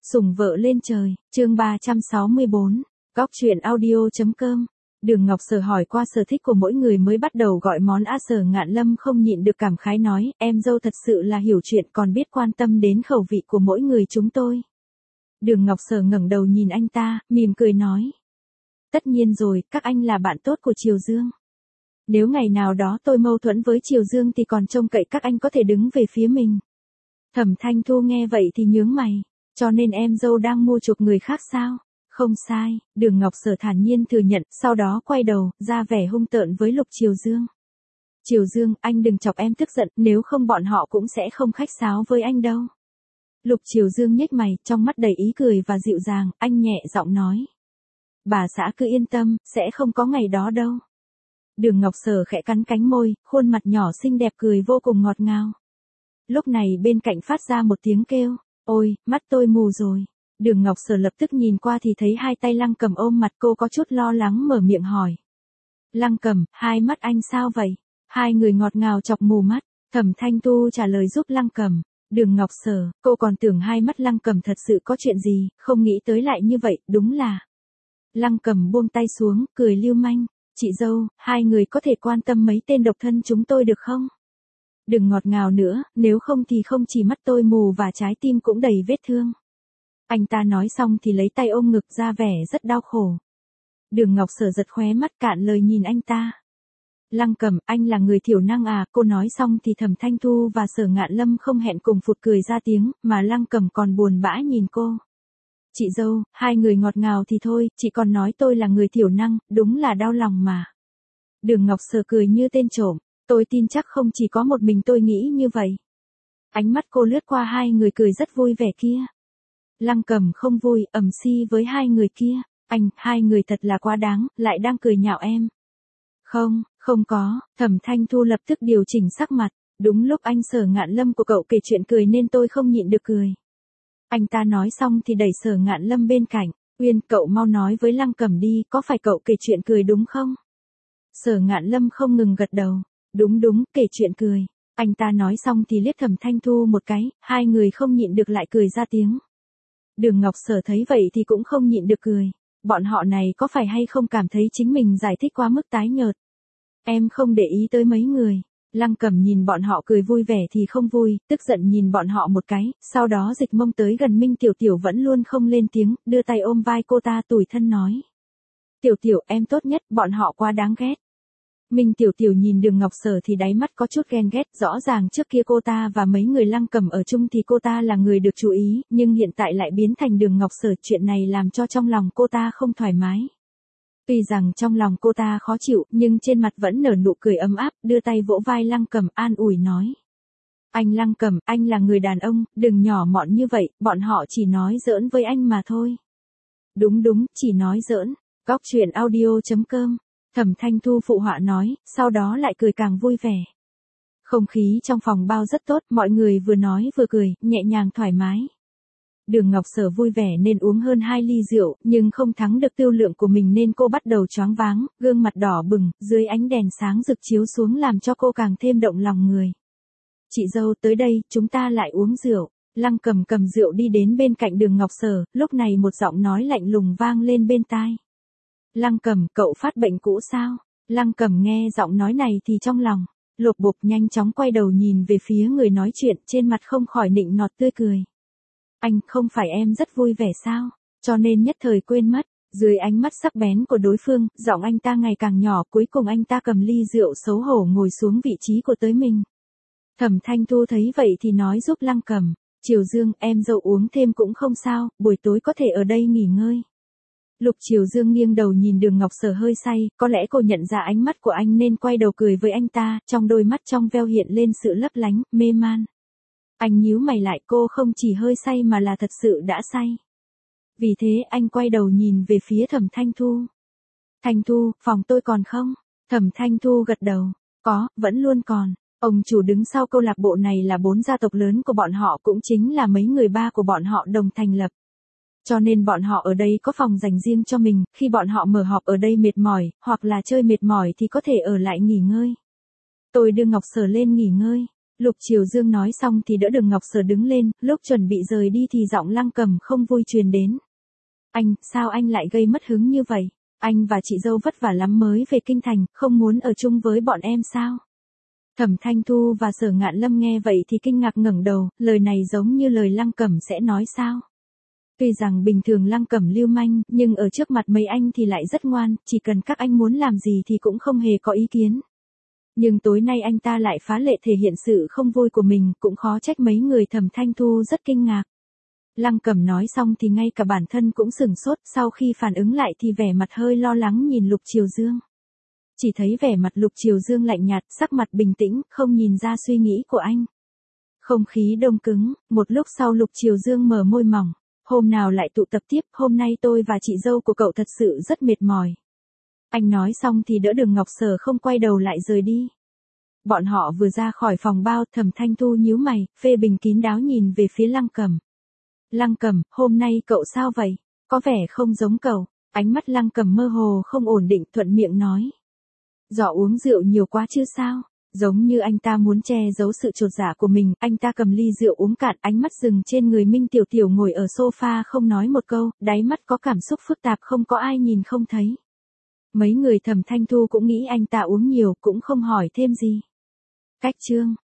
Sủng vợ lên trời, chương 364, góc truyện audio.com. Đường Ngọc Sở hỏi qua sở thích của mỗi người mới bắt đầu gọi món A. Sở Ngạn Lâm không nhịn được cảm khái nói, em dâu thật sự là hiểu chuyện còn biết quan tâm đến khẩu vị của mỗi người chúng tôi. Đường Ngọc Sở ngẩng đầu nhìn anh ta, mỉm cười nói. Tất nhiên rồi, các anh là bạn tốt của Triều Dương. Nếu ngày nào đó tôi mâu thuẫn với Triều Dương thì còn trông cậy các anh có thể đứng về phía mình. Thẩm Thanh Thu nghe vậy thì nhướng mày. Cho nên em dâu đang mua chuộc người khác sao? Không sai, Đường Ngọc Sở thản nhiên thừa nhận, sau đó quay đầu, ra vẻ hung tợn với Lục Triều Dương. Triều Dương, anh đừng chọc em tức giận, nếu không bọn họ cũng sẽ không khách sáo với anh đâu. Lục Triều Dương nhếch mày, trong mắt đầy ý cười và dịu dàng, anh nhẹ giọng nói. Bà xã cứ yên tâm, sẽ không có ngày đó đâu. Đường Ngọc Sở khẽ cắn cánh môi, khuôn mặt nhỏ xinh đẹp cười vô cùng ngọt ngào. Lúc này bên cạnh phát ra một tiếng kêu. Ôi, mắt tôi mù rồi. Đường Ngọc Sở lập tức nhìn qua thì thấy hai tay Lăng Cầm ôm mặt, cô có chút lo lắng mở miệng hỏi. Lăng Cầm, hai mắt anh sao vậy? Hai người ngọt ngào chọc mù mắt. Thẩm Thanh Thu trả lời giúp Lăng Cầm. Đường Ngọc Sở, cô còn tưởng hai mắt Lăng Cầm thật sự có chuyện gì, không nghĩ tới lại như vậy, đúng là. Lăng Cầm buông tay xuống, cười lưu manh. Chị dâu, hai người có thể quan tâm mấy tên độc thân chúng tôi được không? Đừng ngọt ngào nữa, nếu không thì không chỉ mắt tôi mù và trái tim cũng đầy vết thương. Anh ta nói xong thì lấy tay ôm ngực ra vẻ rất đau khổ. Đường Ngọc Sở giật khóe mắt cạn lời nhìn anh ta. Lăng Cầm, anh là người thiểu năng à? Cô nói xong thì Thẩm Thanh Thu và Sở Ngạn Lâm không hẹn cùng phụt cười ra tiếng, mà Lăng Cầm còn buồn bã nhìn cô. Chị dâu, hai người ngọt ngào thì thôi, chị còn nói tôi là người thiểu năng, đúng là đau lòng mà. Đường Ngọc Sở cười như tên trộm. Tôi tin chắc không chỉ có một mình tôi nghĩ như vậy. Ánh mắt cô lướt qua hai người cười rất vui vẻ kia. Lăng Cầm không vui, ầm xi với hai người kia. Anh, hai người thật là quá đáng, lại đang cười nhạo em. Không, không có, Thẩm Thanh Thu lập tức điều chỉnh sắc mặt. Đúng lúc anh Sở Ngạn Lâm của cậu kể chuyện cười nên tôi không nhịn được cười. Anh ta nói xong thì đẩy Sở Ngạn Lâm bên cạnh. Uyên, cậu mau nói với Lăng Cầm đi, có phải cậu kể chuyện cười đúng không? Sở Ngạn Lâm không ngừng gật đầu. Đúng, kể chuyện cười. Anh ta nói xong thì liếc Thẩm Thanh Thu một cái, hai người không nhịn được lại cười ra tiếng. Đường Ngọc Sở thấy vậy thì cũng không nhịn được cười. Bọn họ này có phải hay không cảm thấy chính mình giải thích quá mức tái nhợt? Em không để ý tới mấy người. Lăng Cầm nhìn bọn họ cười vui vẻ thì không vui, tức giận nhìn bọn họ một cái, sau đó dịch mông tới gần Minh Tiểu Tiểu vẫn luôn không lên tiếng, đưa tay ôm vai cô ta tủi thân nói. Tiểu Tiểu em tốt nhất, bọn họ quá đáng ghét. Minh Tiểu Tiểu nhìn Đường Ngọc Sở thì đáy mắt có chút ghen ghét, rõ ràng trước kia cô ta và mấy người Lăng Cầm ở chung thì cô ta là người được chú ý, nhưng hiện tại lại biến thành Đường Ngọc Sở, chuyện này làm cho trong lòng cô ta không thoải mái. Tuy rằng trong lòng cô ta khó chịu, nhưng trên mặt vẫn nở nụ cười ấm áp, đưa tay vỗ vai Lăng Cầm an ủi nói. Anh Lăng Cầm, anh là người đàn ông, đừng nhỏ mọn như vậy, bọn họ chỉ nói giỡn với anh mà thôi. Đúng, chỉ nói giỡn. Góc truyện audio.com. Thẩm Thanh Thu phụ họa nói, sau đó lại cười càng vui vẻ. Không khí trong phòng bao rất tốt, mọi người vừa nói vừa cười, nhẹ nhàng thoải mái. Đường Ngọc Sở vui vẻ nên uống hơn 2 ly rượu, nhưng không thắng được tiêu lượng của mình nên cô bắt đầu choáng váng, gương mặt đỏ bừng, dưới ánh đèn sáng rực chiếu xuống làm cho cô càng thêm động lòng người. Chị dâu tới đây, chúng ta lại uống rượu. Lăng Cầm cầm rượu đi đến bên cạnh Đường Ngọc Sở, lúc này một giọng nói lạnh lùng vang lên bên tai. Lăng Cầm, cậu phát bệnh cũ sao? Lăng Cầm nghe giọng nói này thì trong lòng lột bột, nhanh chóng quay đầu nhìn về phía người nói chuyện, trên mặt không khỏi nịnh nọt tươi cười. Anh, không phải em rất vui vẻ sao? Cho nên nhất thời quên mất. Dưới ánh mắt sắc bén của đối phương, giọng anh ta ngày càng nhỏ, cuối cùng anh ta cầm ly rượu xấu hổ ngồi xuống vị trí của tới mình. Thẩm Thanh Thu thấy vậy thì nói giúp Lăng Cầm. Triều Dương, em dâu uống thêm cũng không sao, buổi tối có thể ở đây nghỉ ngơi. Lục Triều Dương nghiêng đầu nhìn Đường Ngọc Sở hơi say, có lẽ cô nhận ra ánh mắt của anh nên quay đầu cười với anh ta, trong đôi mắt trong veo hiện lên sự lấp lánh, mê man. Anh nhíu mày lại, cô không chỉ hơi say mà là thật sự đã say. Vì thế anh quay đầu nhìn về phía Thẩm Thanh Thu. Thanh Thu, phòng tôi còn không? Thẩm Thanh Thu gật đầu. Có, vẫn luôn còn. Ông chủ đứng sau câu lạc bộ này là 4 gia tộc lớn của bọn họ, cũng chính là mấy người ba của bọn họ đồng thành lập. Cho nên bọn họ ở đây có phòng dành riêng cho mình, khi bọn họ mở họp ở đây mệt mỏi, hoặc là chơi mệt mỏi thì có thể ở lại nghỉ ngơi. Tôi đưa Ngọc Sở lên nghỉ ngơi. Lục Triều Dương nói xong thì đỡ Đường Ngọc Sở đứng lên, lúc chuẩn bị rời đi thì giọng Lăng Cầm không vui truyền đến. Anh, sao anh lại gây mất hứng như vậy? Anh và chị dâu vất vả lắm mới về kinh thành, không muốn ở chung với bọn em sao? Thẩm Thanh Thu và Sở Ngạn Lâm nghe vậy thì kinh ngạc ngẩng đầu, lời này giống như lời Lăng Cẩm sẽ nói sao? Tuy rằng bình thường Lăng Cẩm lưu manh, nhưng ở trước mặt mấy anh thì lại rất ngoan, chỉ cần các anh muốn làm gì thì cũng không hề có ý kiến. Nhưng tối nay anh ta lại phá lệ thể hiện sự không vui của mình, cũng khó trách mấy người Thẩm Thanh Thu rất kinh ngạc. Lăng Cẩm nói xong thì ngay cả bản thân cũng sửng sốt, sau khi phản ứng lại thì vẻ mặt hơi lo lắng nhìn Lục Triều Dương. Chỉ thấy vẻ mặt Lục Triều Dương lạnh nhạt, sắc mặt bình tĩnh, không nhìn ra suy nghĩ của anh. Không khí đông cứng, một lúc sau Lục Triều Dương mở môi mỏng. Hôm nào lại tụ tập tiếp, hôm nay tôi và chị dâu của cậu thật sự rất mệt mỏi. Anh nói xong thì đỡ Đường Ngọc Sở không quay đầu lại rời đi. Bọn họ vừa ra khỏi phòng bao, Thẩm Thanh Thu nhíu mày, phê bình kín đáo nhìn về phía Lăng Cẩm. Lăng Cẩm, hôm nay cậu sao vậy? Có vẻ không giống cậu. Ánh mắt Lăng Cẩm mơ hồ không ổn định, thuận miệng nói. Do uống rượu nhiều quá chứ sao? Giống như anh ta muốn che giấu sự chột dạ của mình, anh ta cầm ly rượu uống cạn, ánh mắt dừng trên người Minh Tiểu Tiểu ngồi ở sofa không nói một câu, đáy mắt có cảm xúc phức tạp không có ai nhìn không thấy. Mấy người Thẩm Thanh Thu cũng nghĩ anh ta uống nhiều, cũng không hỏi thêm gì. Cách chương